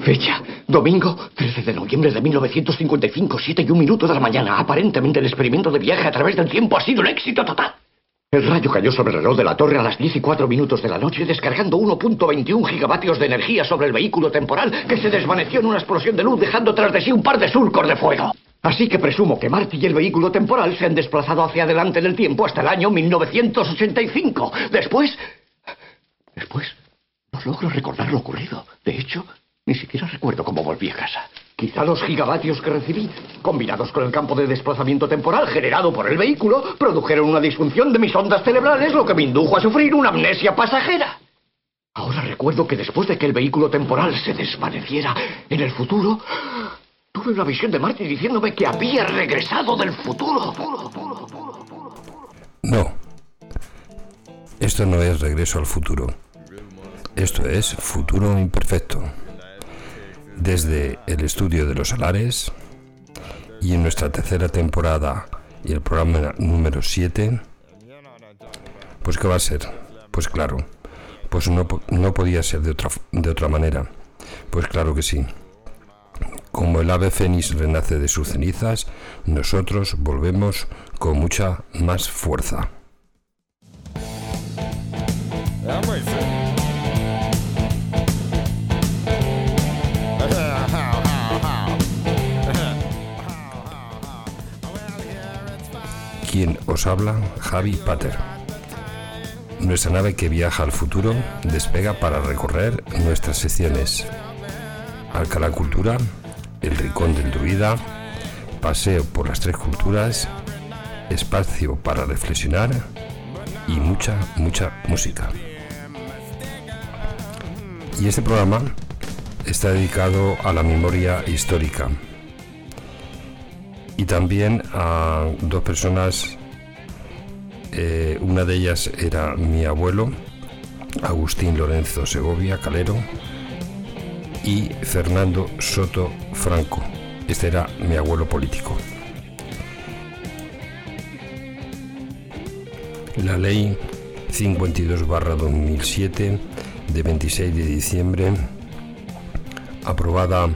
Fecha: domingo 13 de noviembre de 1955, 7:01 de la mañana. Aparentemente el experimento de viaje a través del tiempo ha sido un éxito total. El rayo cayó sobre el reloj de la torre a las 10:04 de la noche, descargando 1.21 gigavatios de energía sobre el vehículo temporal, que se desvaneció en una explosión de luz, dejando tras de sí un par de surcos de fuego. Así que presumo que Marty y el vehículo temporal se han desplazado hacia adelante en el tiempo hasta el año 1985. Después, no logro recordar lo ocurrido. De hecho, ni siquiera recuerdo cómo volví a casa. Quizá los gigavatios que recibí, combinados con el campo de desplazamiento temporal generado por el vehículo, produjeron una disfunción de mis ondas cerebrales, lo que me indujo a sufrir una amnesia pasajera. Ahora recuerdo que después de que el vehículo temporal se desvaneciera en el futuro, tuve una visión de Marty diciéndome que había regresado del futuro. No. Esto no es regreso al futuro. Esto es futuro imperfecto. Desde el estudio de los Salares y en nuestra tercera temporada y el programa número 7, pues ¿qué va a ser? Pues claro, pues no podía ser de otra manera. Pues claro que sí. Como el ave fénix renace de sus cenizas, nosotros volvemos con mucha más fuerza. Quien os habla, Javi Pater. Nuestra nave que viaja al futuro despega para recorrer nuestras secciones: Alcalá Cultura, El Rincón del Druida, Paseo por las Tres Culturas, Espacio para reflexionar y mucha música. Y este programa está dedicado a la memoria histórica y también a dos personas. Una de ellas era mi abuelo, Agustín Lorenzo Segovia Calero, y Fernando Soto Franco. Este era mi abuelo político. La ley 52/2007 de 26 de diciembre, aprobada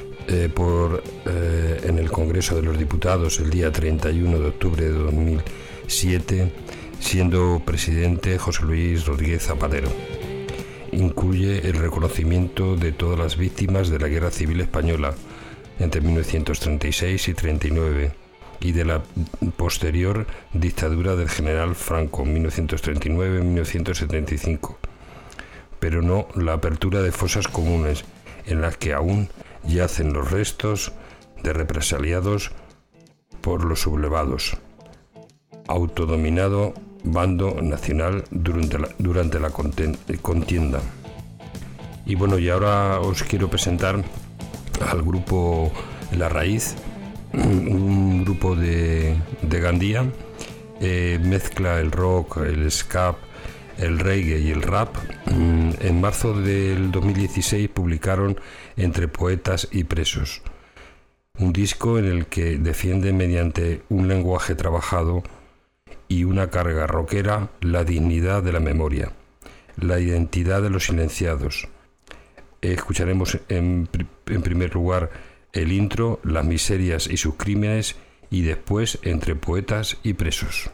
en el Congreso de los Diputados el día 31 de octubre de 2007, siendo presidente José Luis Rodríguez Zapatero. Incluye el reconocimiento de todas las víctimas de la Guerra Civil Española entre 1936 y 39 y de la posterior dictadura del general Franco 1939-1975, pero no la apertura de fosas comunes en las que aún yacen los restos de represaliados por los sublevados, autodominado bando nacional durante la contienda. Y bueno, y ahora os quiero presentar al grupo La Raíz, un grupo de Gandía, mezcla el rock, el ska, el reggae y el rap. En marzo del 2016 publicaron Entre Poetas y Presos, un disco en el que defienden mediante un lenguaje trabajado y una carga rockera la dignidad de la memoria, la identidad de los silenciados. Escucharemos en primer lugar el intro, Las miserias y sus crímenes, y después Entre Poetas y Presos.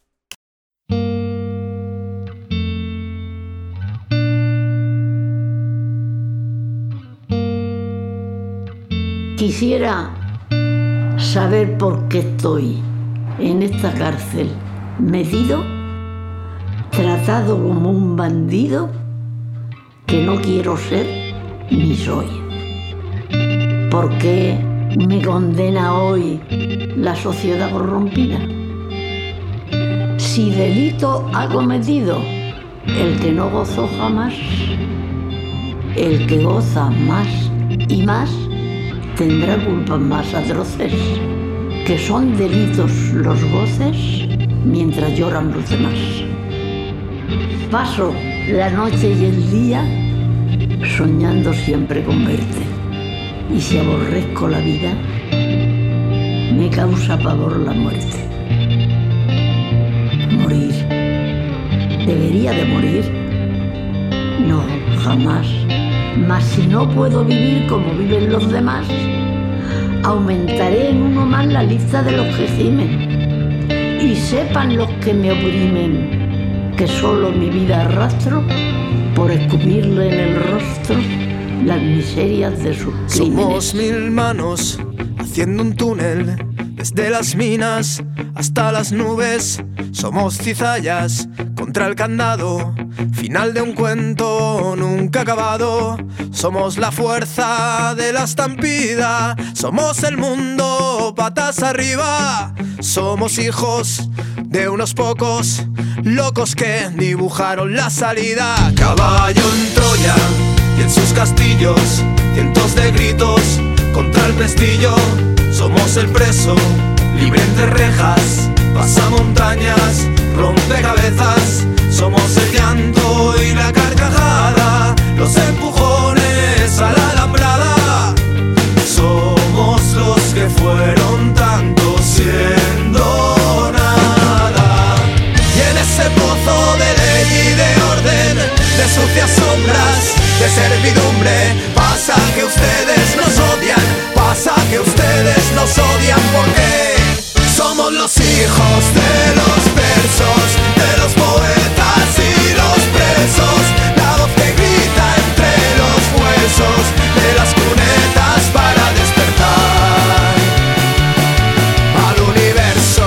Quisiera saber por qué estoy en esta cárcel, medido, tratado como un bandido que no quiero ser ni soy. ¿Por qué me condena hoy la sociedad corrompida? Si delito ha cometido el que no gozó jamás, el que goza más y más tendrá culpas más atroces, que son delitos los goces mientras lloran los demás. Paso la noche y el día soñando siempre con verte, y si aborrezco la vida, me causa pavor la muerte. Morir, ¿debería de morir? No, jamás. Mas si no puedo vivir como viven los demás, aumentaré en uno más la lista de los que gimen. Y sepan los que me oprimen que solo mi vida arrastro por escupirle en el rostro las miserias de sus crímenes. Somos 1000 manos haciendo un túnel desde las minas hasta las nubes. Somos cizallas contra el candado, final de un cuento nunca acabado. Somos la fuerza de la estampida, somos el mundo patas arriba. Somos hijos de unos pocos locos que dibujaron la salida. Caballo en Troya y en sus castillos, cientos de gritos contra el pestillo. Somos el preso, libre entre rejas, pasa montañas, rompe cabezas. Somos el llanto y la carcajada, los empujones a la alambrada. Somos los que fueron tanto siendo nada. Y en ese pozo de ley y de orden, de sucias sombras, de servidumbre, pasa que ustedes nos odian, pasa que ustedes nos odian porque somos los hijos de los versos, de los poetas y los presos, la voz que grita entre los huesos de las cunetas para despertar al universo.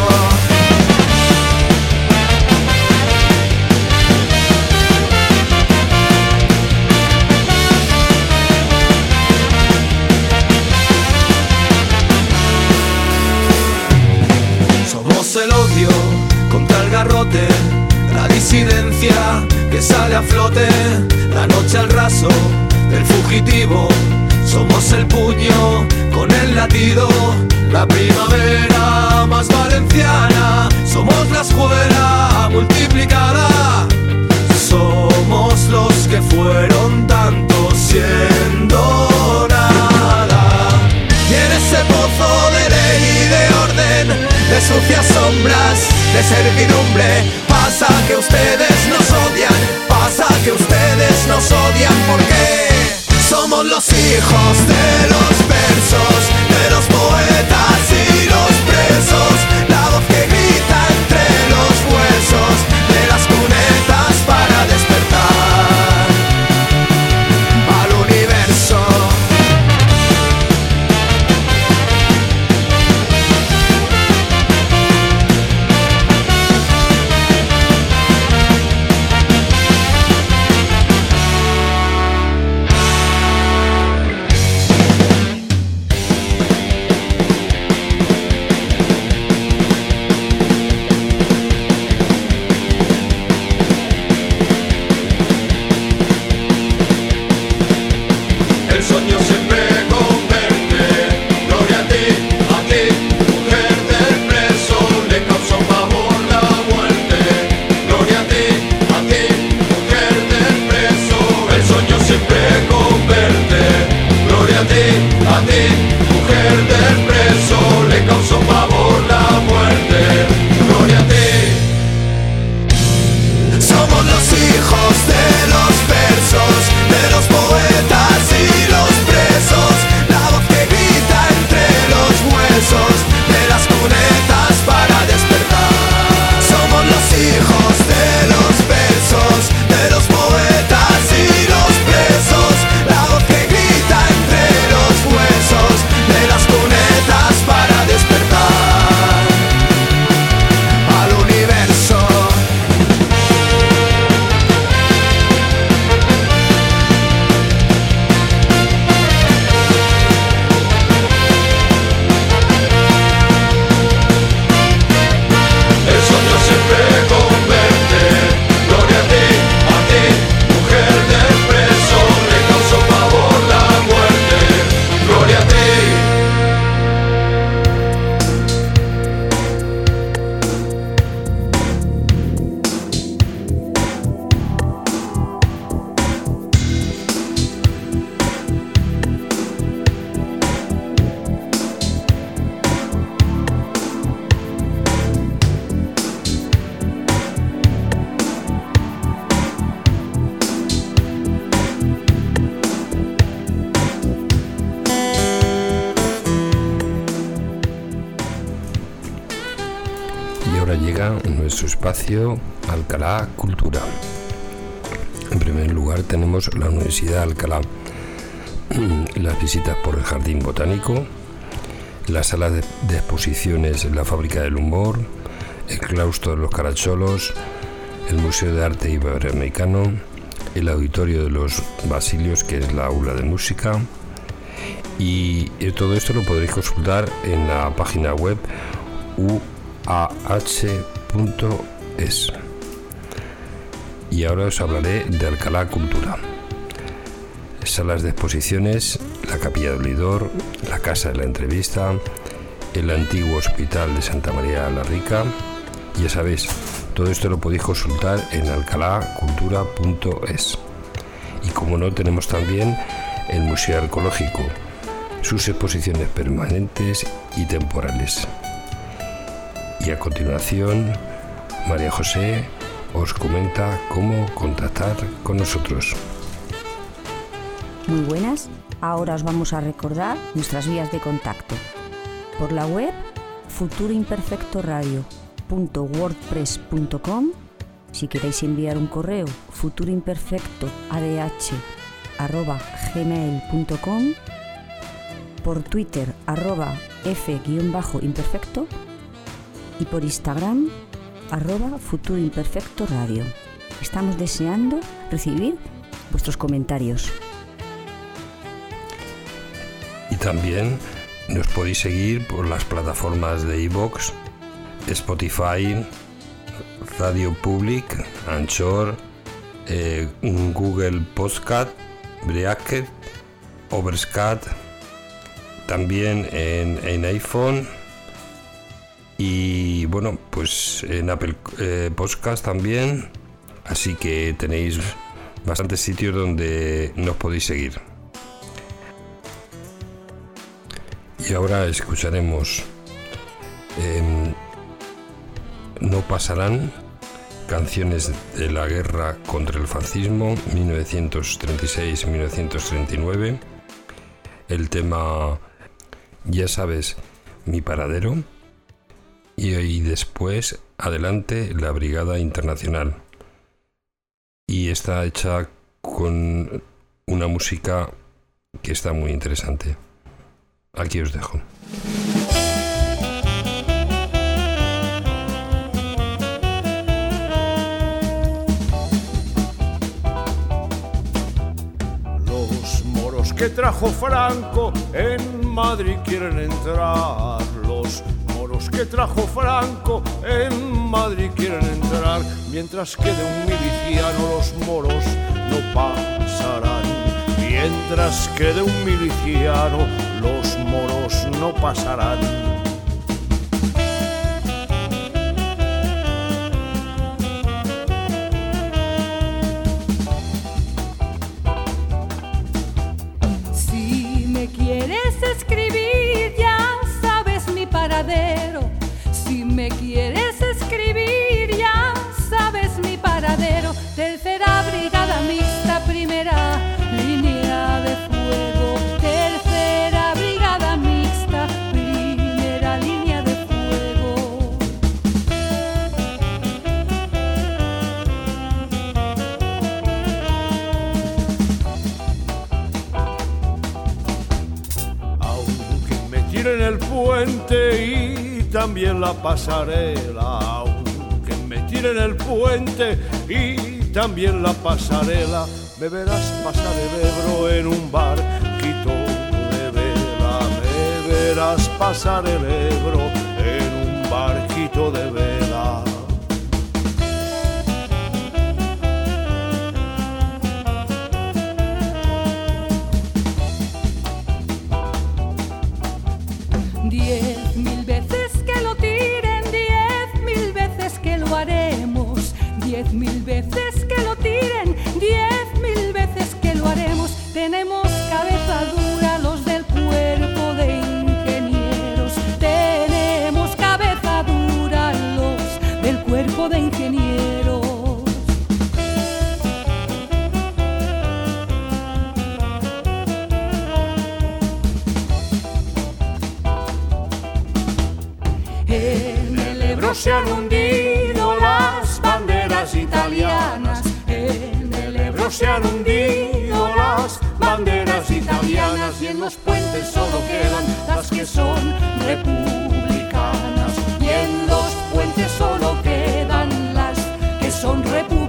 Somos el odio contra el garrote, la disidencia que sale a flote, la noche al raso del fugitivo. Somos el puño con el latido, la primavera más valenciana. Somos la escuela multiplicada, somos los que fueron tanto siendo nada. Y en ese pozo de ley y de orden, de sucias sombras, de servidumbre, pasa que ustedes nos odian, pasa que ustedes nos odian porque somos los hijos de los versos, de los poetas y los presos, la voz que grita entre los huesos de las cunetas para despertar al universo. de las cunetas. llega nuestro espacio Alcalá Cultura. En primer lugar tenemos la Universidad de Alcalá, las visitas por el Jardín Botánico, las salas de exposiciones La Fábrica del Humor, el Claustro de los Caracholos, el Museo de Arte Iberoamericano, el Auditorio de los Basilios, que es la aula de música, y todo esto lo podréis consultar en la página web uah.es. Y ahora os hablaré de Alcalá Cultura. Salas de exposiciones, la Capilla de Olidor, la Casa de la Entrevista, el antiguo Hospital de Santa María de la Rica. Ya sabéis, todo esto lo podéis consultar en alcalacultura.es. Y como no, tenemos también el Museo Arqueológico, sus exposiciones permanentes y temporales. Y a continuación, María José os comenta cómo contactar con nosotros. Muy buenas, ahora os vamos a recordar nuestras vías de contacto. Por la web futuroimperfectoradio.wordpress.com. Si queréis enviar un correo, futuroimperfecto@gmail.com. Por Twitter, @f_imperfecto. Y por Instagram, @futuroimperfectoradio. Estamos deseando recibir vuestros comentarios. Y también nos podéis seguir por las plataformas de iVoox, Spotify, Radio Public, Anchor, Google Podcast, Breaker, Overscat, también en iPhone y bueno, pues en Apple Podcast también. Así que tenéis bastantes sitios donde nos podéis seguir. Y ahora escucharemos No pasarán, canciones de la guerra contra el fascismo, 1936-1939, el tema Ya sabes mi paradero, y después Adelante, la Brigada Internacional. Y está hecha con una música que está muy interesante. Aquí os dejo. Los moros que trajo Franco en Madrid quieren entrar. Los moros que trajo Franco en Madrid quieren entrar. Mientras quede un miliciano, los moros no pasarán. Mientras quede un miliciano, los moros no pasarán. Si me quieres escribir, ya sabes mi paradero. Si me quieres escribir, ya sabes mi paradero. Tercera Brigada Mixta, primera línea de fuego. Tercera Brigada Mixta, primera línea de fuego. Aunque me tiren el puente y también la pasarela. Aunque me tiren el puente y también la pasarela. Me verás pasar el Ebro en un barquito de vela. Me verás pasar el Ebro en un barquito de vela. Diez mil veces que lo tiren, 10.000 veces que lo haremos. 10.000 veces que lo tiren, 10.000 veces que lo haremos. Tenemos cabeza dura los del cuerpo de ingenieros. Tenemos cabeza dura los del cuerpo de ingenieros. En el Ebro se han hundido se han hundido las banderas italianas y en los puentes solo quedan las que son republicanas. Y en los puentes solo quedan las que son republicanas.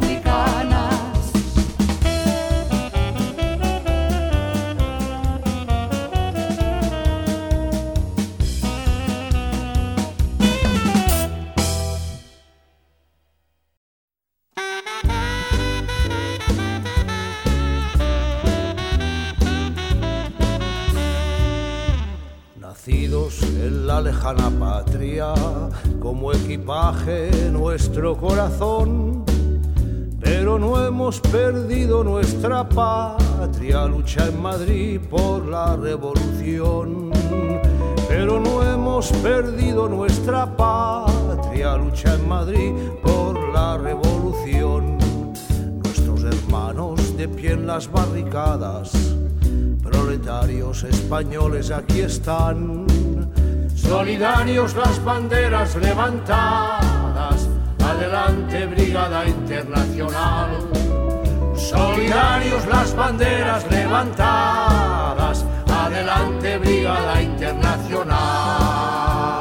Nacidos en la lejana patria, como equipaje nuestro corazón, pero no hemos perdido nuestra patria, lucha en Madrid por la revolución. Pero no hemos perdido nuestra patria, lucha en Madrid por la revolución. Nuestros hermanos de pie en las barricadas, proletarios españoles aquí están, solidarios las banderas levantadas, adelante Brigada Internacional. Solidarios las banderas levantadas, adelante Brigada Internacional.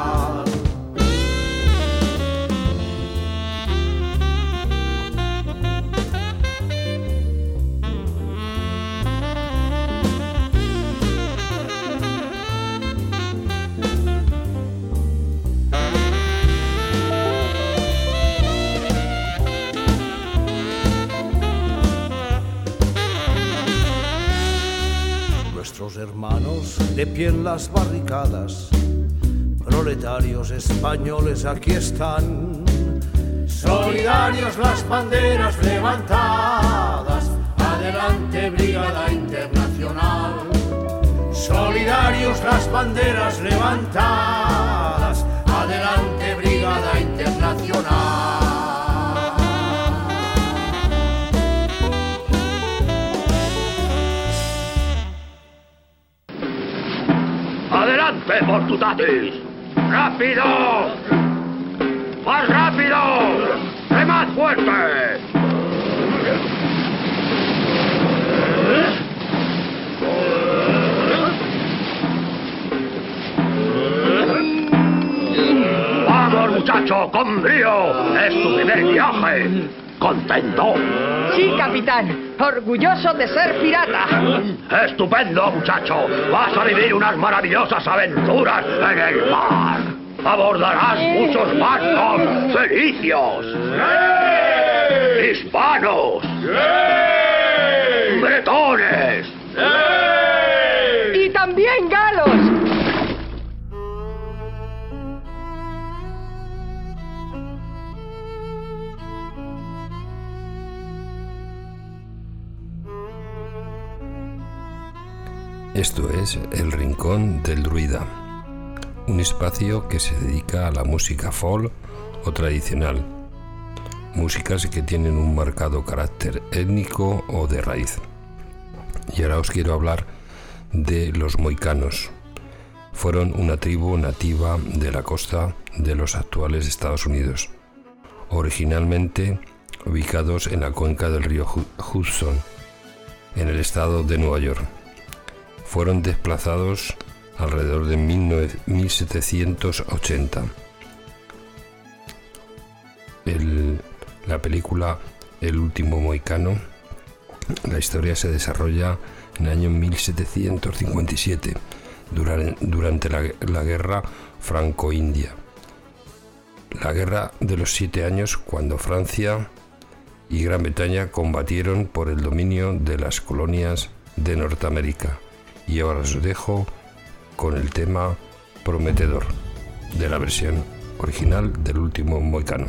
Nuestros hermanos de pie en las barricadas, proletarios españoles aquí están, solidarios las banderas levantadas, adelante Brigada Internacional. Solidarios las banderas levantadas, adelante Brigada Internacional. ¡Adelante, Fortutatis! ¡Rápido! ¡Más rápido! ¡Remad fuerte! ¡Vamos, muchacho! ¡Con brío! ¡Es tu primer viaje! ¿Contento? Sí, capitán. Orgulloso de ser pirata. ¡Estupendo, muchacho! ¡Vas a vivir unas maravillosas aventuras en el mar! ¡Abordarás muchos barcos felicios! ¡Sí! ¡Hispanos! ¡Sí! ¡Bretones! ¡Sí! ¡Y también galos! Esto es El Rincón del Druida, un espacio que se dedica a la música folk o tradicional, músicas que tienen un marcado carácter étnico o de raíz. Y ahora os quiero hablar de los mohicanos. Fueron una tribu nativa de la costa de los actuales Estados Unidos, originalmente ubicados en la cuenca del río Hudson, en el estado de Nueva York. Fueron desplazados alrededor de 1780. La película El último mohicano, la historia se desarrolla en el año 1757, durante la guerra franco-india. La guerra de los 7 años, cuando Francia y Gran Bretaña combatieron por el dominio de las colonias de Norteamérica. Y ahora os dejo con el tema Prometedor, de la versión original del último mohicano.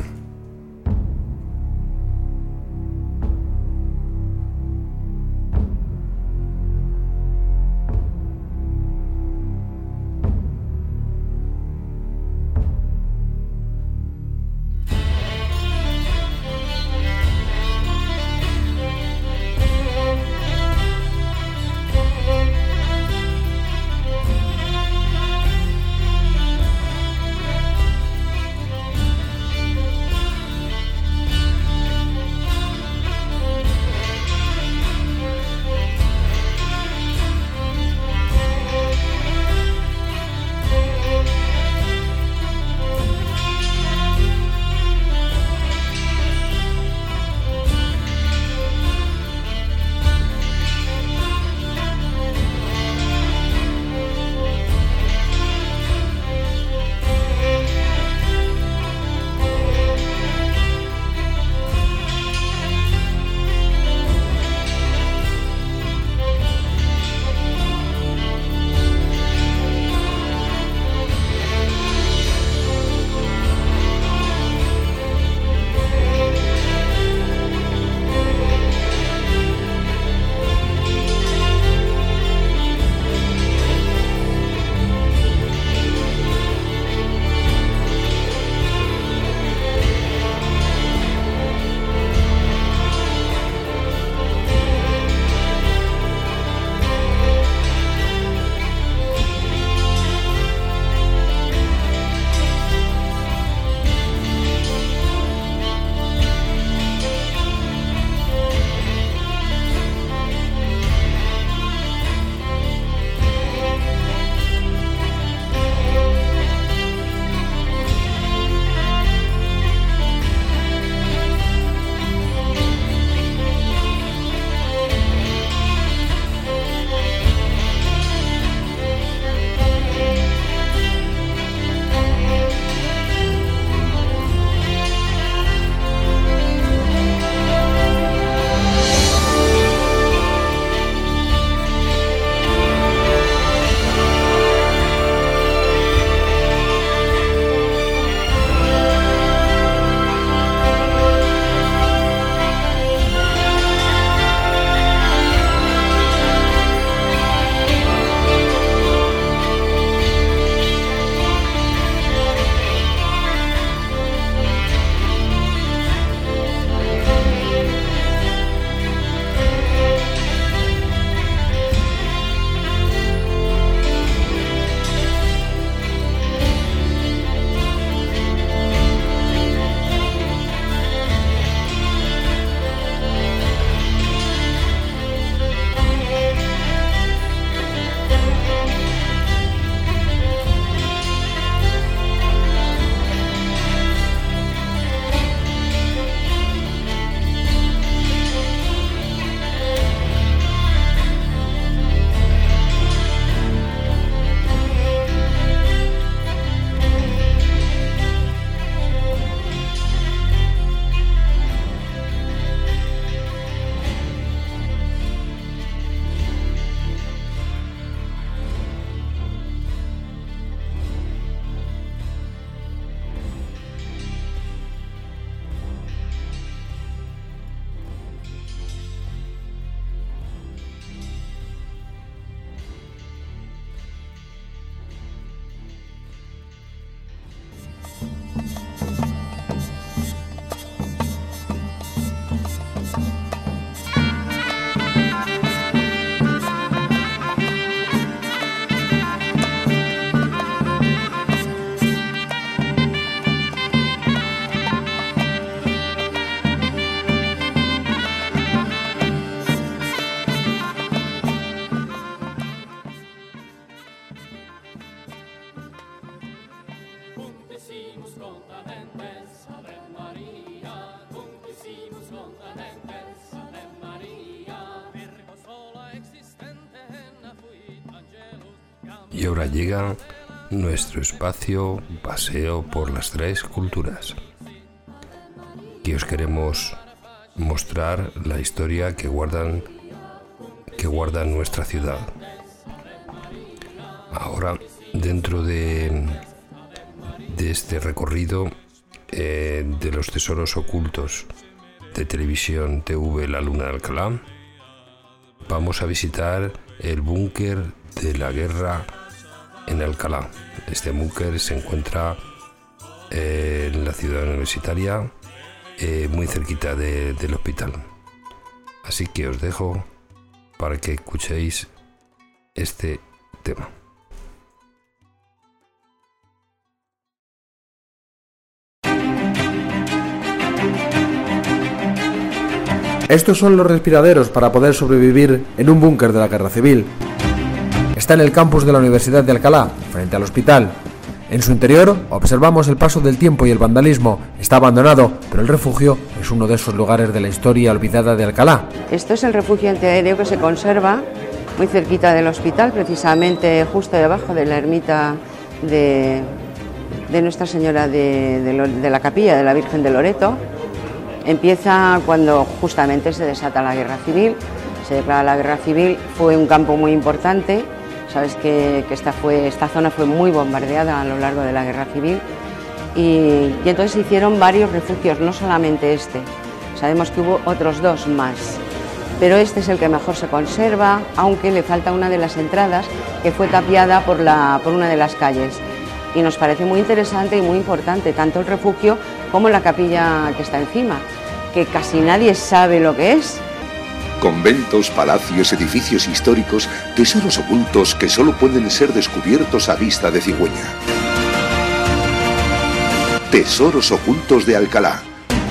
Y ahora llega nuestro espacio Paseo por las Tres Culturas, que os queremos mostrar la historia que guarda nuestra ciudad. Ahora, dentro de este recorrido de los tesoros ocultos de Televisión TV La Luna de Alcalá, vamos a visitar el búnker de la guerra en Alcalá. Este búnker se encuentra en la ciudad universitaria, muy cerquita del hospital. Así que os dejo para que escuchéis este tema. Estos son los respiraderos para poder sobrevivir en un búnker de la guerra civil. Está en el campus de la Universidad de Alcalá, frente al hospital. En su interior observamos el paso del tiempo y el vandalismo. Está abandonado, pero el refugio es uno de esos lugares de la historia olvidada de Alcalá. Esto es el refugio antiaéreo que se conserva muy cerquita del hospital, precisamente justo debajo de la ermita de Nuestra Señora de la Capilla de la Virgen de Loreto. Empieza cuando justamente se desata la guerra civil, se declara la guerra civil, fue un campo muy importante. Sabes que esta zona fue muy bombardeada a lo largo de la guerra civil y entonces se hicieron varios refugios, no solamente este, sabemos que hubo otros dos más, pero este es el que mejor se conserva, aunque le falta una de las entradas que fue tapiada por una de las calles y nos parece muy interesante y muy importante, tanto el refugio como la capilla que está encima, que casi nadie sabe lo que es. Conventos, palacios, edificios históricos, tesoros ocultos que solo pueden ser descubiertos a vista de cigüeña. Tesoros ocultos de Alcalá.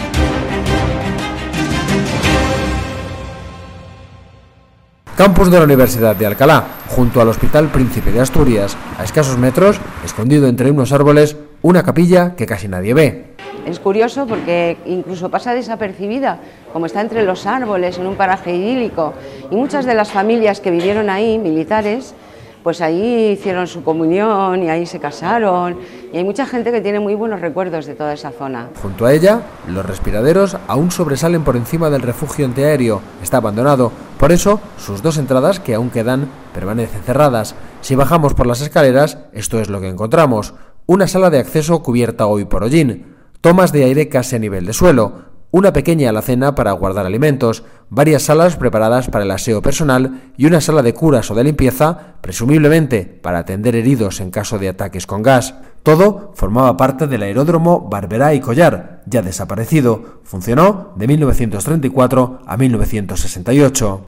Campus de la Universidad de Alcalá, junto al Hospital Príncipe de Asturias, a escasos metros, escondido entre unos árboles, una capilla que casi nadie ve. Es curioso porque incluso pasa desapercibida, como está entre los árboles, en un paraje idílico, y muchas de las familias que vivieron ahí, militares, pues ahí hicieron su comunión y ahí se casaron, y hay mucha gente que tiene muy buenos recuerdos de toda esa zona. Junto a ella, los respiraderos aún sobresalen por encima del refugio antiaéreo, está abandonado, por eso sus dos entradas que aún quedan permanecen cerradas. Si bajamos por las escaleras, esto es lo que encontramos, una sala de acceso cubierta hoy por hollín, tomas de aire casi a nivel de suelo, una pequeña alacena para guardar alimentos, varias salas preparadas para el aseo personal y una sala de curas o de limpieza, presumiblemente para atender heridos en caso de ataques con gas. Todo formaba parte del aeródromo Barberá y Collar, ya desaparecido. Funcionó de 1934 a 1968.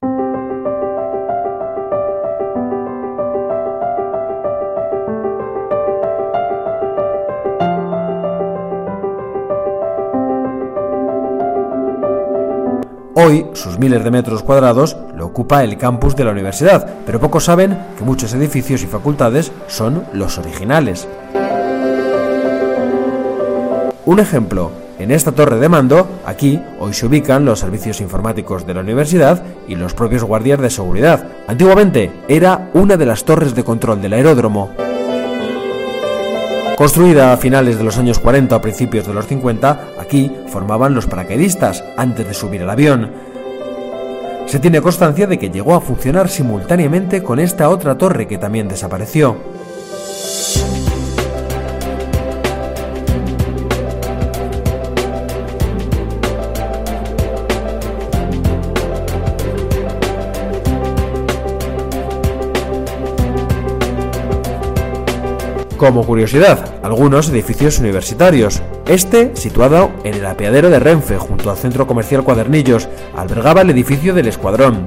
Hoy, sus miles de metros cuadrados lo ocupa el campus de la universidad, pero pocos saben que muchos edificios y facultades son los originales. Un ejemplo, en esta torre de mando, aquí hoy se ubican los servicios informáticos de la universidad y los propios guardias de seguridad. Antiguamente era una de las torres de control del aeródromo. Construida a finales de los años 40 o principios de los 50, aquí formaban los paracaidistas antes de subir al avión. Se tiene constancia de que llegó a funcionar simultáneamente con esta otra torre que también desapareció. Como curiosidad, algunos edificios universitarios. Este, situado en el apeadero de Renfe, junto al centro comercial Cuadernillos, albergaba el edificio del Escuadrón.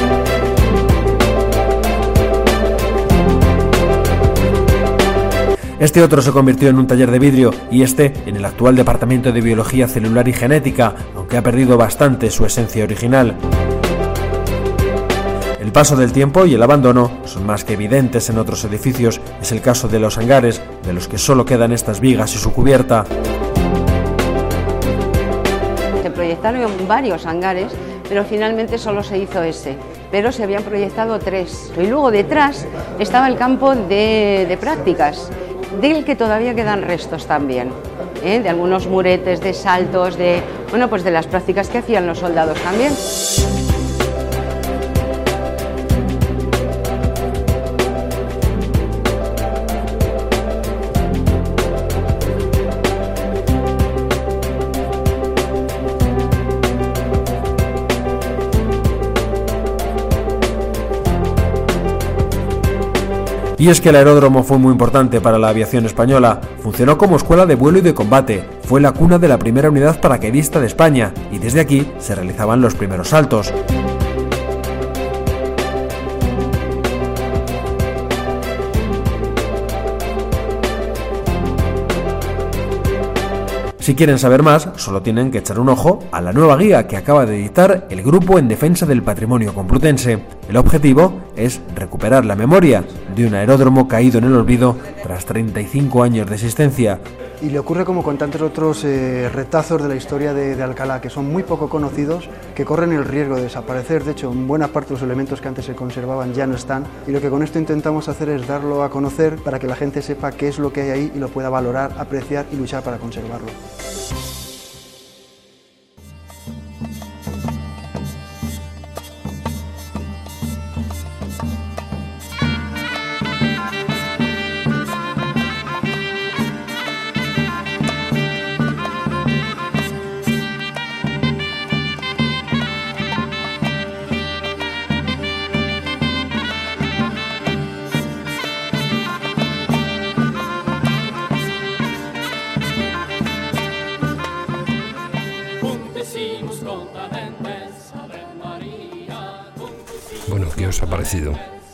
Este otro se convirtió en un taller de vidrio y este en el actual Departamento de Biología Celular y Genética, aunque ha perdido bastante su esencia original. El paso del tiempo y el abandono son más que evidentes en otros edificios. Es el caso de los hangares, de los que solo quedan estas vigas y su cubierta. Se proyectaron varios hangares, pero finalmente solo se hizo ese. Pero se habían proyectado 3. Y luego detrás estaba el campo de prácticas, del que todavía quedan restos también, de algunos muretes, de saltos, de las prácticas que hacían los soldados también. Y es que el aeródromo fue muy importante para la aviación española. Funcionó como escuela de vuelo y de combate, fue la cuna de la primera unidad paracaidista de España y desde aquí se realizaban los primeros saltos. Si quieren saber más, solo tienen que echar un ojo a la nueva guía que acaba de editar el Grupo en Defensa del Patrimonio Complutense. El objetivo es recuperar la memoria de un aeródromo caído en el olvido tras 35 años de existencia. Y le ocurre como con tantos otros retazos de la historia de Alcalá, que son muy poco conocidos, que corren el riesgo de desaparecer. De hecho, en buena parte de los elementos que antes se conservaban ya no están, y lo que con esto intentamos hacer es darlo a conocer para que la gente sepa qué es lo que hay ahí y lo pueda valorar, apreciar y luchar para conservarlo. Bueno, ¿qué os ha parecido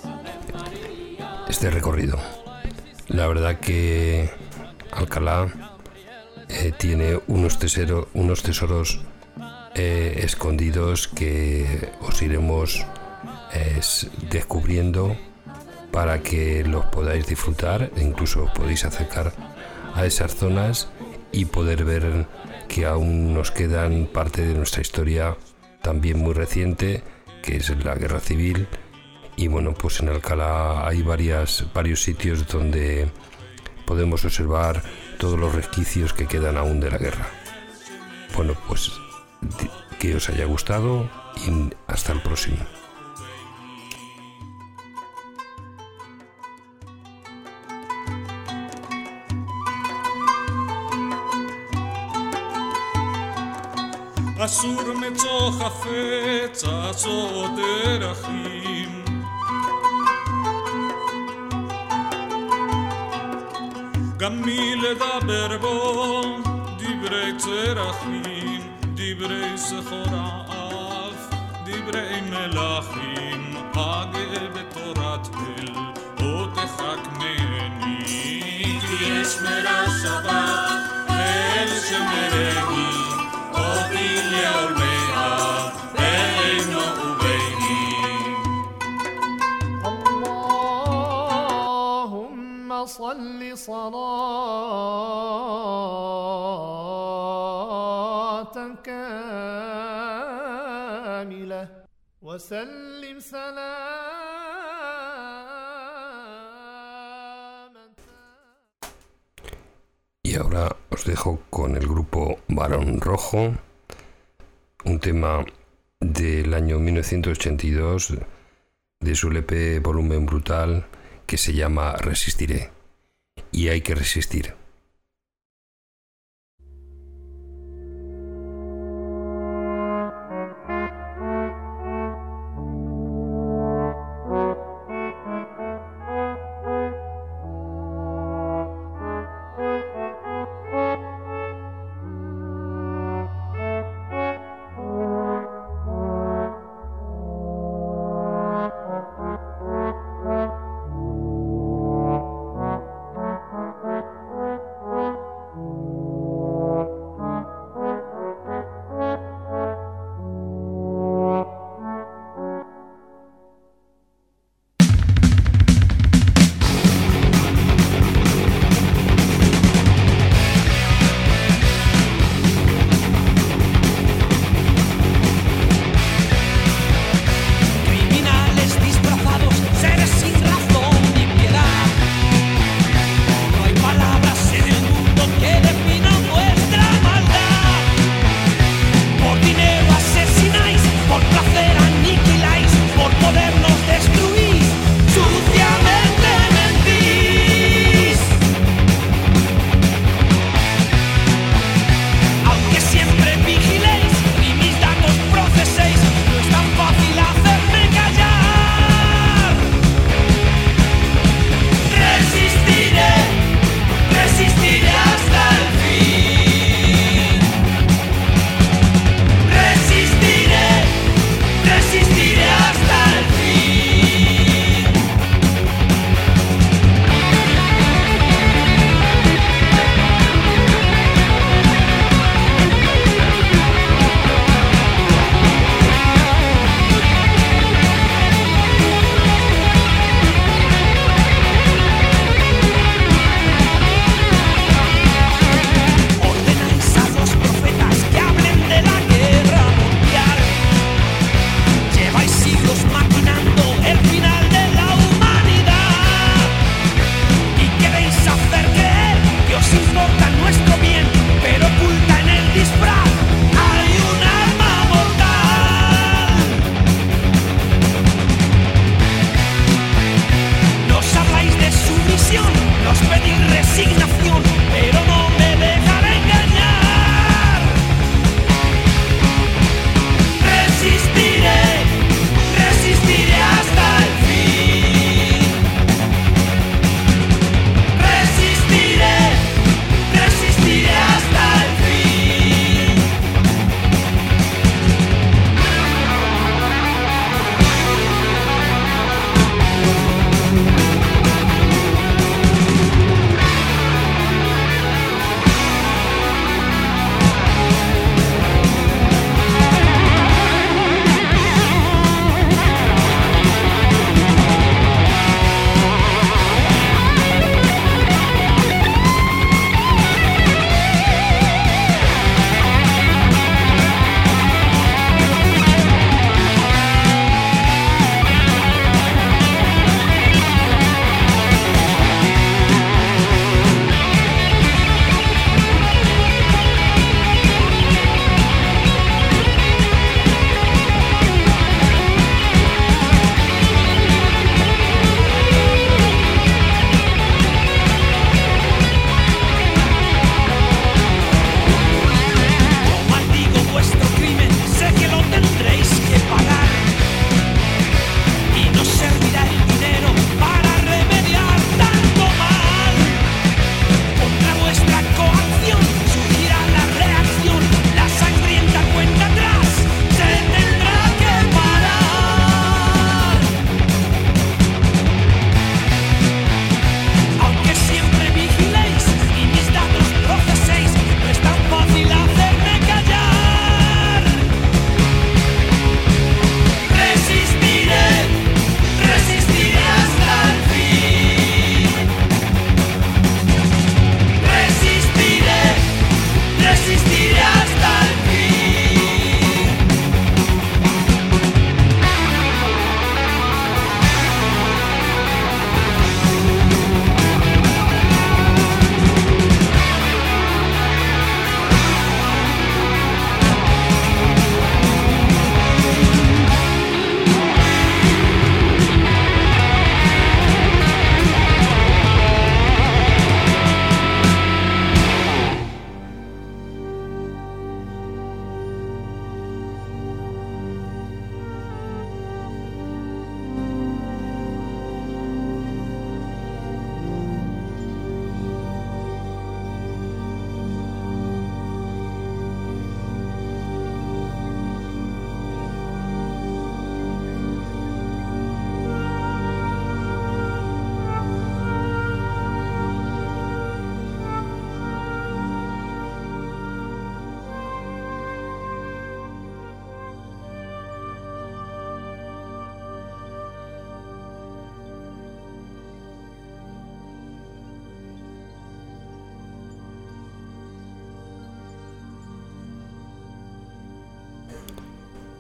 este recorrido? La verdad que Alcalá tiene unos tesoros escondidos que os iremos descubriendo para que los podáis disfrutar e incluso os podéis acercar a esas zonas y poder ver que aún nos quedan parte de nuestra historia también muy reciente, que es la Guerra Civil. Y bueno, pues en Alcalá hay varios sitios donde podemos observar todos los resquicios que quedan aún de la guerra. Bueno, pues que os haya gustado y hasta el próximo. אסור מצוא חפץ עצות דרכים גם מי לדבר בו דברי צרכים דברי סחור האף דברי מלכים אגה בתורת אל או תחכמני כי יש מרע שבת אל שמרני اللهم صل صلاة كاملة وسلم سلاما. Y ahora os dejo con el grupo Barón Rojo, un tema del año 1982 de su LP Volumen Brutal que se llama Resistiré. Y hay que resistir.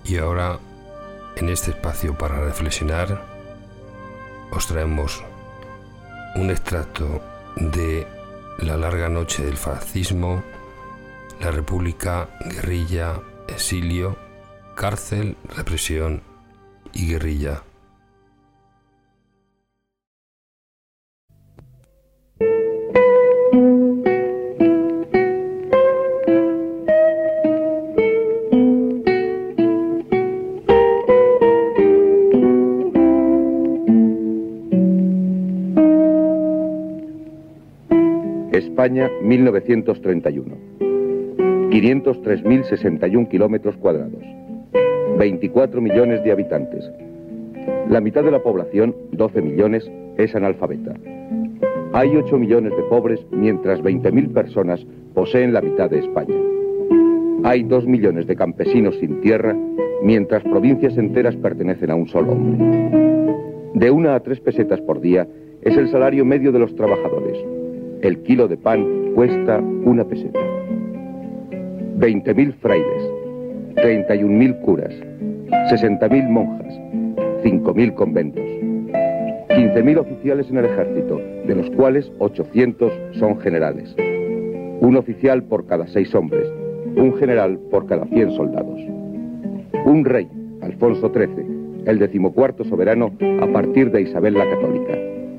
Y ahora, en este espacio para reflexionar, os traemos un extracto de La larga noche del fascismo, la República, guerrilla, exilio, cárcel, represión y guerrilla. España, 1931. 503.061 kilómetros cuadrados. 24 millones de habitantes. La mitad de la población, 12 millones, es analfabeta. Hay 8 millones de pobres, mientras 20.000 personas poseen la mitad de España. Hay 2 millones de campesinos sin tierra, mientras provincias enteras pertenecen a un solo hombre. De 1 a 3 pesetas por día es el salario medio de los trabajadores. El kilo de pan cuesta 1 peseta. 20.000 frailes, 31.000 curas, 60.000 monjas, 5.000 conventos, 15.000 oficiales en el ejército, de los cuales 800 son generales. Un oficial por cada 6 hombres, un general por cada 100 soldados. Un rey, Alfonso XIII, el 14º soberano a partir de Isabel la Católica.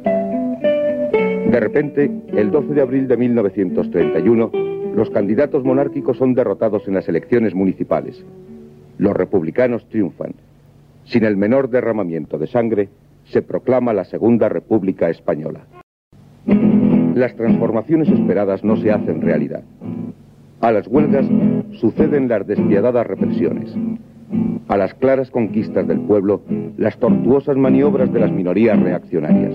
De repente, el 12 de abril de 1931, los candidatos monárquicos son derrotados en las elecciones municipales. Los republicanos triunfan. Sin el menor derramamiento de sangre, se proclama la Segunda República Española. Las transformaciones esperadas no se hacen realidad. A las huelgas suceden las despiadadas represiones. A las claras conquistas del pueblo, las tortuosas maniobras de las minorías reaccionarias.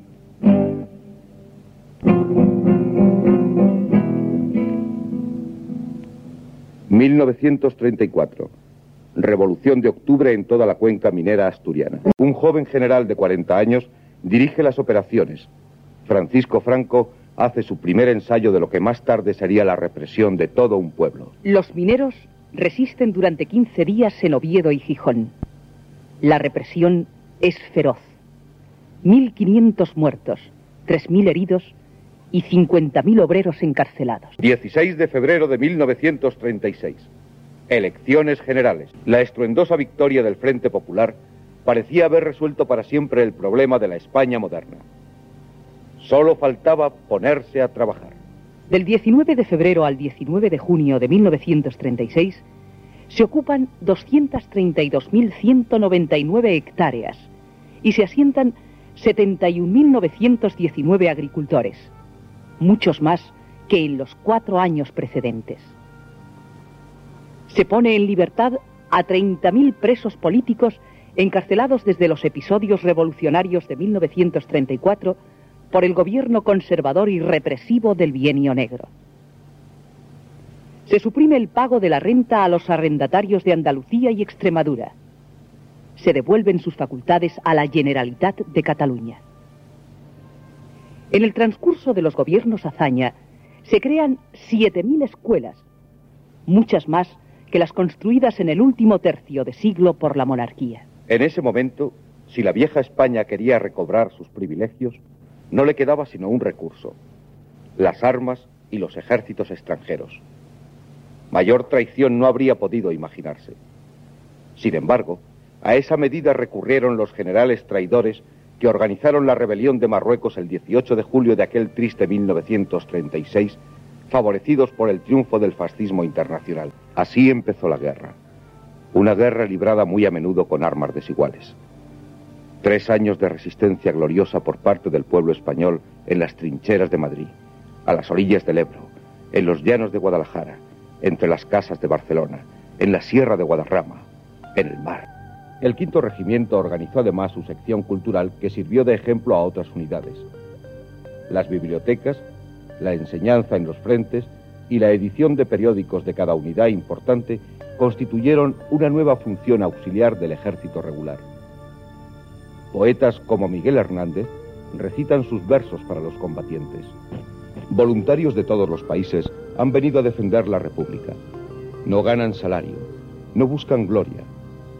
...1934... Revolución de Octubre en toda la cuenca minera asturiana. Un joven general de 40 años dirige las operaciones. Francisco Franco hace su primer ensayo de lo que más tarde sería la represión de todo un pueblo. Los mineros resisten durante 15 días en Oviedo y Gijón. La represión es feroz. 1.500 muertos, 3.000 heridos y 50.000 obreros encarcelados. 16 de febrero de 1936. Elecciones generales. La estruendosa victoria del Frente Popular parecía haber resuelto para siempre el problema de la España moderna. Solo faltaba ponerse a trabajar. Del 19 de febrero al 19 de junio de 1936 se ocupan 232.199 hectáreas y se asientan 71.919 agricultores, muchos más que en los 4 años precedentes. Se pone en libertad a 30.000 presos políticos encarcelados desde los episodios revolucionarios de 1934 por el gobierno conservador y represivo del Bienio Negro. Se suprime el pago de la renta a los arrendatarios de Andalucía y Extremadura. Se devuelven sus facultades a la Generalitat de Cataluña. En el transcurso de los gobiernos Azaña se crean 7.000 escuelas, muchas más que las construidas en el último tercio de siglo por la monarquía. En ese momento, si la vieja España quería recobrar sus privilegios, no le quedaba sino un recurso: las armas y los ejércitos extranjeros. Mayor traición no habría podido imaginarse. Sin embargo, a esa medida recurrieron los generales traidores que organizaron la rebelión de Marruecos el 18 de julio de aquel triste 1936, favorecidos por el triunfo del fascismo internacional. Así empezó la guerra. Una guerra librada muy a menudo con armas desiguales. 3 años de resistencia gloriosa por parte del pueblo español en las trincheras de Madrid, a las orillas del Ebro, en los llanos de Guadalajara, entre las casas de Barcelona, en la sierra de Guadarrama, en el mar. El 5º Regimiento organizó además su sección cultural que sirvió de ejemplo a otras unidades. Las bibliotecas, la enseñanza en los frentes y la edición de periódicos de cada unidad importante constituyeron una nueva función auxiliar del ejército regular. Poetas como Miguel Hernández recitan sus versos para los combatientes. Voluntarios de todos los países han venido a defender la República. No ganan salario, no buscan gloria,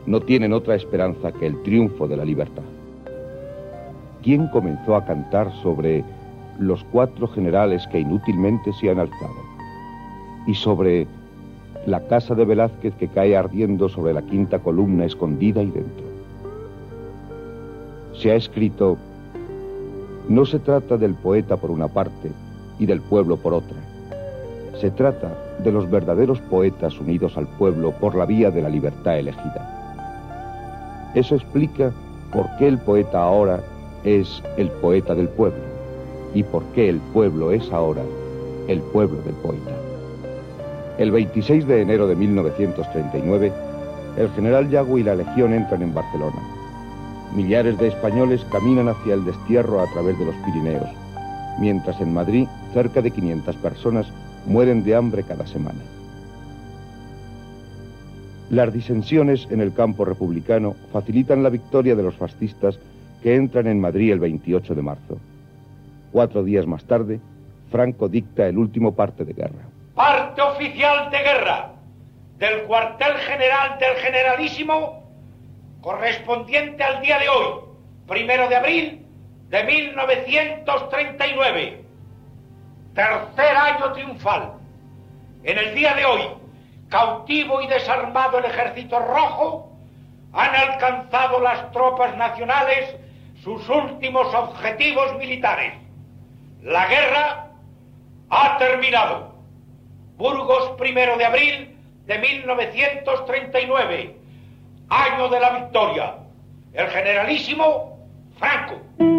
no tienen otra esperanza que el triunfo de la libertad. ¿Quién comenzó a cantar sobre los 4 generales que inútilmente se han alzado? Y sobre la casa de Velázquez que cae ardiendo sobre la 5ª columna escondida ahí dentro. Se ha escrito: no se trata del poeta por una parte y del pueblo por otra. Se trata de los verdaderos poetas unidos al pueblo por la vía de la libertad elegida. Eso explica por qué el poeta ahora es el poeta del pueblo y por qué el pueblo es ahora el pueblo del poeta. El 26 de enero de 1939, el general Yago y la Legión entran en Barcelona. Millares de españoles caminan hacia el destierro a través de los Pirineos, mientras en Madrid cerca de 500 personas mueren de hambre cada semana. Las disensiones en el campo republicano facilitan la victoria de los fascistas que entran en Madrid el 28 de marzo. 4 días más tarde, Franco dicta el último parte de guerra. Parte oficial de guerra del cuartel general del Generalísimo, correspondiente al día de hoy, 1 de abril de 1939. Tercer año triunfal. En el día de hoy, cautivo y desarmado el Ejército Rojo, han alcanzado las tropas nacionales sus últimos objetivos militares. La guerra ha terminado. Burgos, 1 de abril de 1939, año de la victoria. El Generalísimo Franco.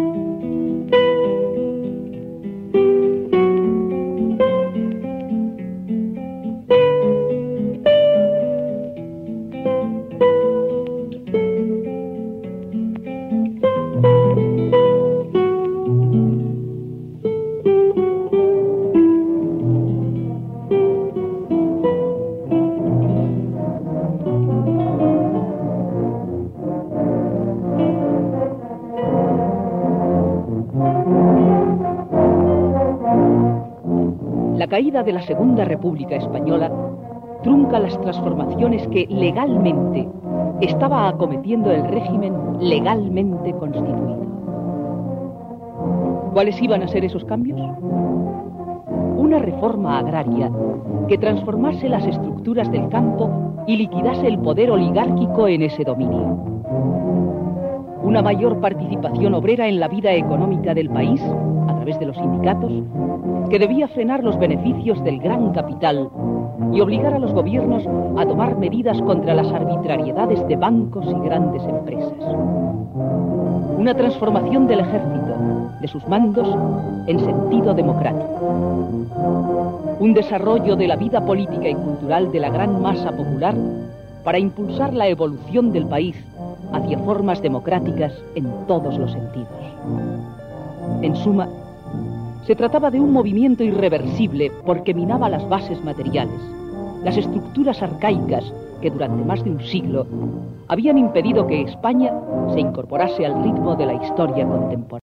La caída de la Segunda República Española trunca las transformaciones que legalmente estaba acometiendo el régimen legalmente constituido. ¿Cuáles iban a ser esos cambios? Una reforma agraria que transformase las estructuras del campo y liquidase el poder oligárquico en ese dominio. Una mayor participación obrera en la vida económica del país, a través de los sindicatos, que debía frenar los beneficios del gran capital y obligar a los gobiernos a tomar medidas contra las arbitrariedades de bancos y grandes empresas. Una transformación del ejército, de sus mandos, en sentido democrático. Un desarrollo de la vida política y cultural de la gran masa popular para impulsar la evolución del país hacia formas democráticas en todos los sentidos. En suma, se trataba de un movimiento irreversible porque minaba las bases materiales, las estructuras arcaicas que durante más de un siglo habían impedido que España se incorporase al ritmo de la historia contemporánea.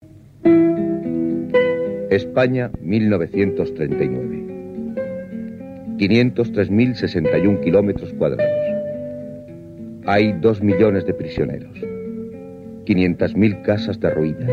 España, 1939. 503.061 kilómetros cuadrados. Hay 2 millones de prisioneros. 500.000 casas derruidas.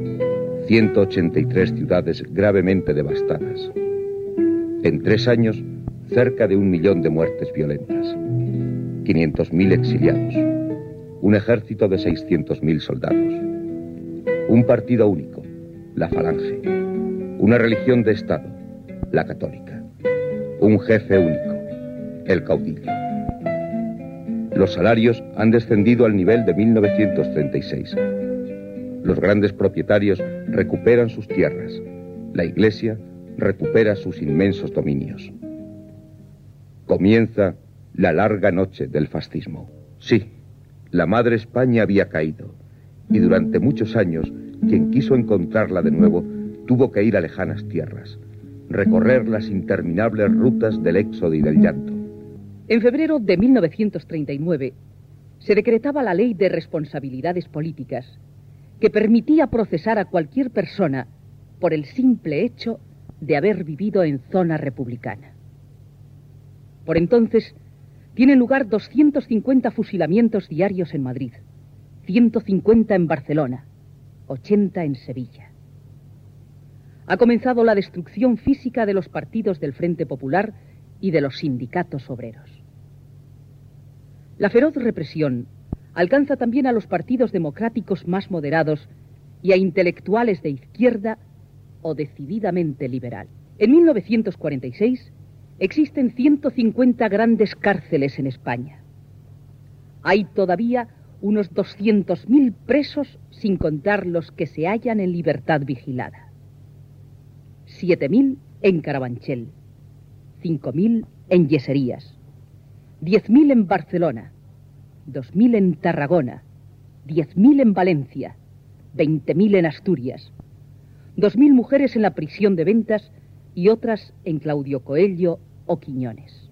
183 ciudades gravemente devastadas. En 3 años, cerca de 1 millón de muertes violentas. 500.000 exiliados. Un ejército de 600.000 soldados. Un partido único, la Falange. Una religión de Estado, la católica. Un jefe único, el caudillo. Los salarios han descendido al nivel de 1936. Los grandes propietarios recuperan sus tierras. La Iglesia recupera sus inmensos dominios. Comienza la larga noche del fascismo. Sí, la madre España había caído, y durante muchos años, quien quiso encontrarla de nuevo tuvo que ir a lejanas tierras, recorrer las interminables rutas del éxodo y del llanto. En febrero de 1939 se decretaba la Ley de Responsabilidades Políticas, que permitía procesar a cualquier persona por el simple hecho de haber vivido en zona republicana. Por entonces, Tienen lugar 250 fusilamientos diarios en Madrid, 150 en Barcelona, 80 en Sevilla. Ha comenzado la destrucción física de los partidos del Frente Popular y de los sindicatos obreros. La feroz represión alcanza también a los partidos democráticos más moderados y a intelectuales de izquierda o decididamente liberal. En 1946 existen 150 grandes cárceles en España. Hay todavía unos 200.000 presos sin contar los que se hallan en libertad vigilada. 7.000 en Carabanchel, 5.000 en Yeserías, 10.000 en Barcelona, 2.000 en Tarragona, 10.000 en Valencia, 20.000 en Asturias, 2.000 mujeres en la prisión de Ventas y otras en Claudio Coello o Quiñones.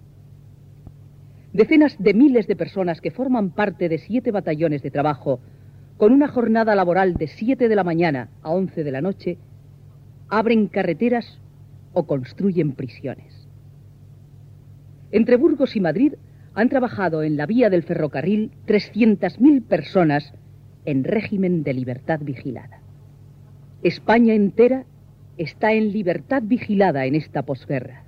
Decenas de miles de personas que forman parte de 7 batallones de trabajo con una jornada laboral de 7 de la mañana a 11 de la noche abren carreteras o construyen prisiones. Entre Burgos y Madrid han trabajado en la vía del ferrocarril 300.000 personas en régimen de libertad vigilada. España entera está en libertad vigilada en esta posguerra.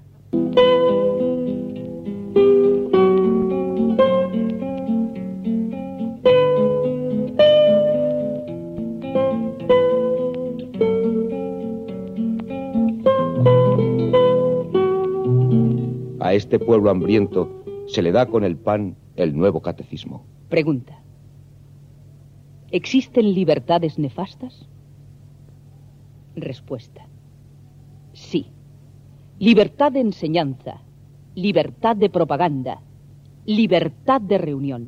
A este pueblo hambriento se le da con el pan el nuevo catecismo. Pregunta. ¿Existen libertades nefastas? Respuesta. Sí. Libertad de enseñanza, libertad de propaganda, libertad de reunión.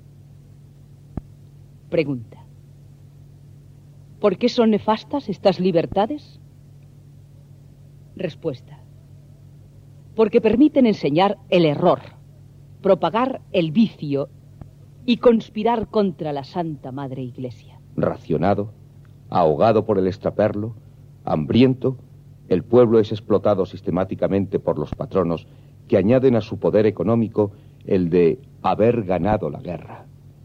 Pregunta. ¿Por qué son nefastas estas libertades? Respuesta. Porque permiten enseñar el error, propagar el vicio y conspirar contra la Santa Madre Iglesia. Racionado, ahogado por el extraperlo, hambriento, el pueblo es explotado sistemáticamente por los patronos que añaden a su poder económico el de haber ganado la guerra.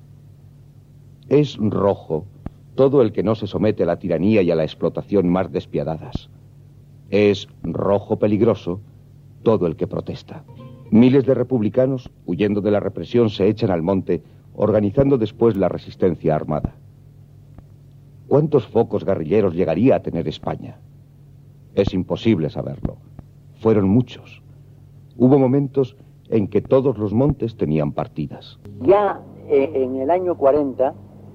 Es rojo todo el que no se somete a la tiranía y a la explotación más despiadadas. Es rojo peligroso todo el que protesta. Miles de republicanos, huyendo de la represión, se echan al monte, organizando después la resistencia armada. ¿Cuántos focos guerrilleros llegaría a tener España? Es imposible saberlo. Fueron muchos. Hubo momentos en que todos los montes tenían partidas. Ya en el año 40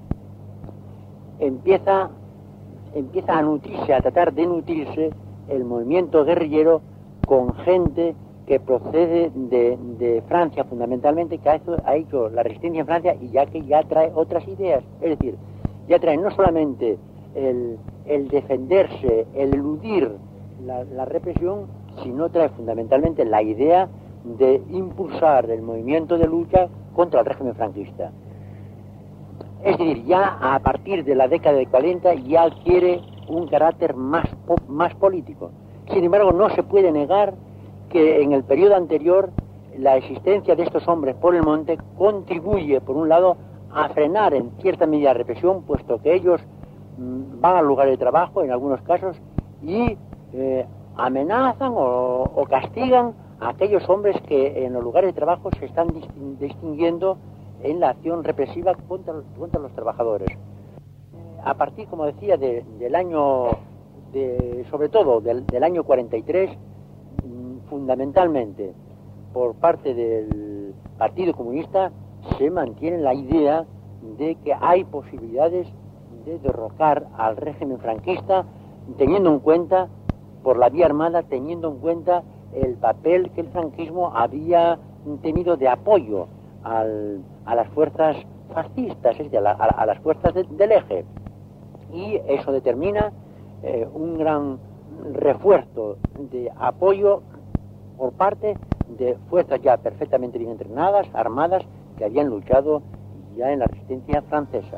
empieza a nutrirse, a tratar de nutrirse el movimiento guerrillero con gente que procede de Francia fundamentalmente, que ha hecho la resistencia en Francia y que ya trae otras ideas. Es decir, ya trae no solamente el defenderse, el eludir la represión, sino trae fundamentalmente la idea de impulsar el movimiento de lucha contra el régimen franquista. Es decir, ya a partir de la década de 40 ya adquiere un carácter más político. Sin embargo, no se puede negar que en el periodo anterior la existencia de estos hombres por el monte contribuye, por un lado, a frenar en cierta medida la represión, puesto que ellos van al lugar de trabajo, en algunos casos, y amenazan o castigan a aquellos hombres que en los lugares de trabajo se están distinguiendo en la acción represiva contra los trabajadores. A partir, como decía, del año, sobre todo del año 43, fundamentalmente por parte del Partido Comunista se mantiene la idea de que hay posibilidades de derrocar al régimen franquista, teniendo en cuenta, por la vía armada, teniendo en cuenta el papel que el franquismo había tenido de apoyo a las fuerzas fascistas, es decir, a las fuerzas del eje. Y eso determina un gran refuerzo de apoyo por parte de fuerzas ya perfectamente bien entrenadas, armadas, que habían luchado ya en la resistencia francesa.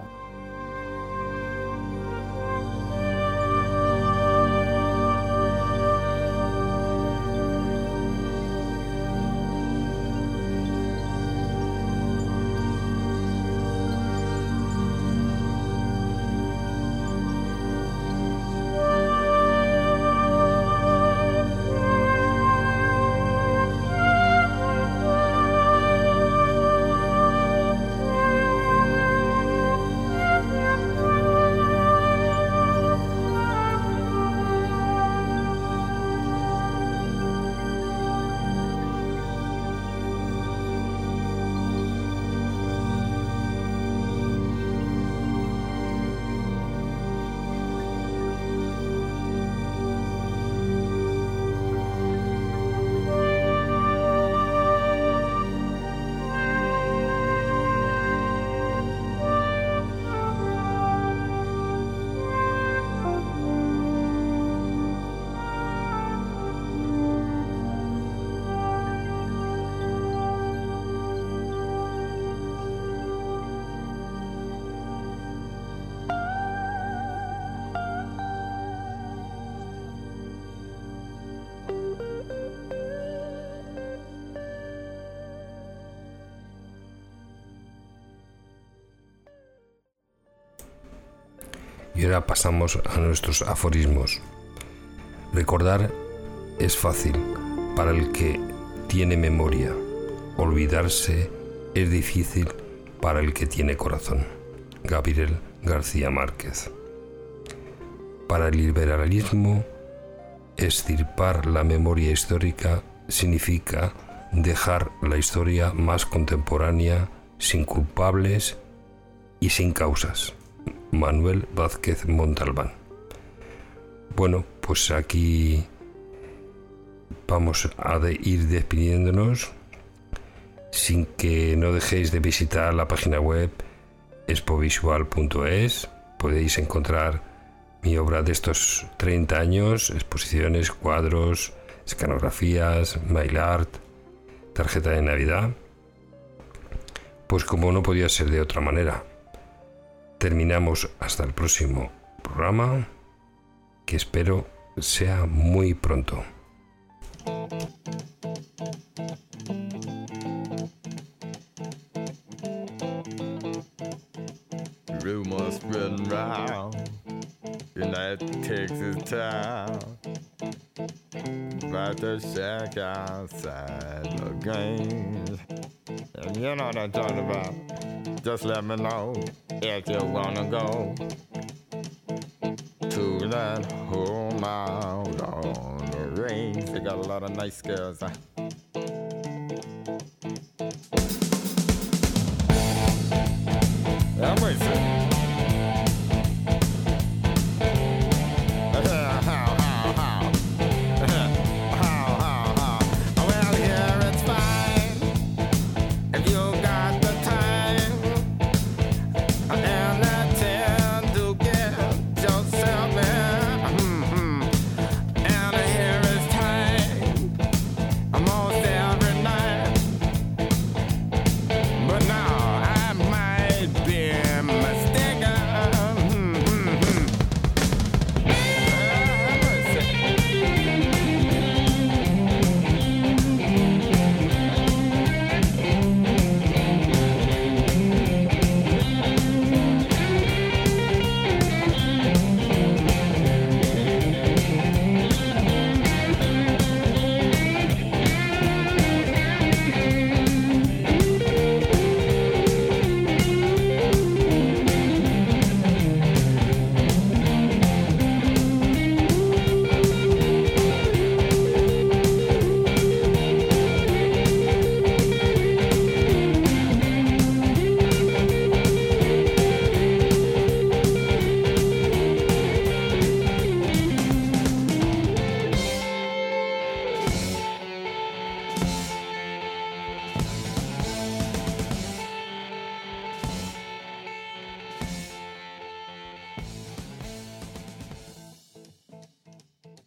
Y ahora pasamos a nuestros aforismos. Recordar es fácil para el que tiene memoria. Olvidarse es difícil para el que tiene corazón. Gabriel García Márquez. Para el liberalismo, extirpar la memoria histórica significa dejar la historia más contemporánea, sin culpables y sin causas. Manuel Vázquez Montalbán. Bueno, pues aquí vamos a ir despidiéndonos, sin que no dejéis de visitar la página web expovisual.es. Podéis encontrar mi obra de estos 30 años, exposiciones, cuadros, escanografías, mail art, tarjeta de Navidad. Pues como no podía ser de otra manera, terminamos hasta el próximo programa, que espero sea muy pronto. Rumors spreading round in that Texas town about the shack outside the games. And you know what I'm talking about. Just let me know if you wanna go to that home out on the range. They got a lot of nice girls.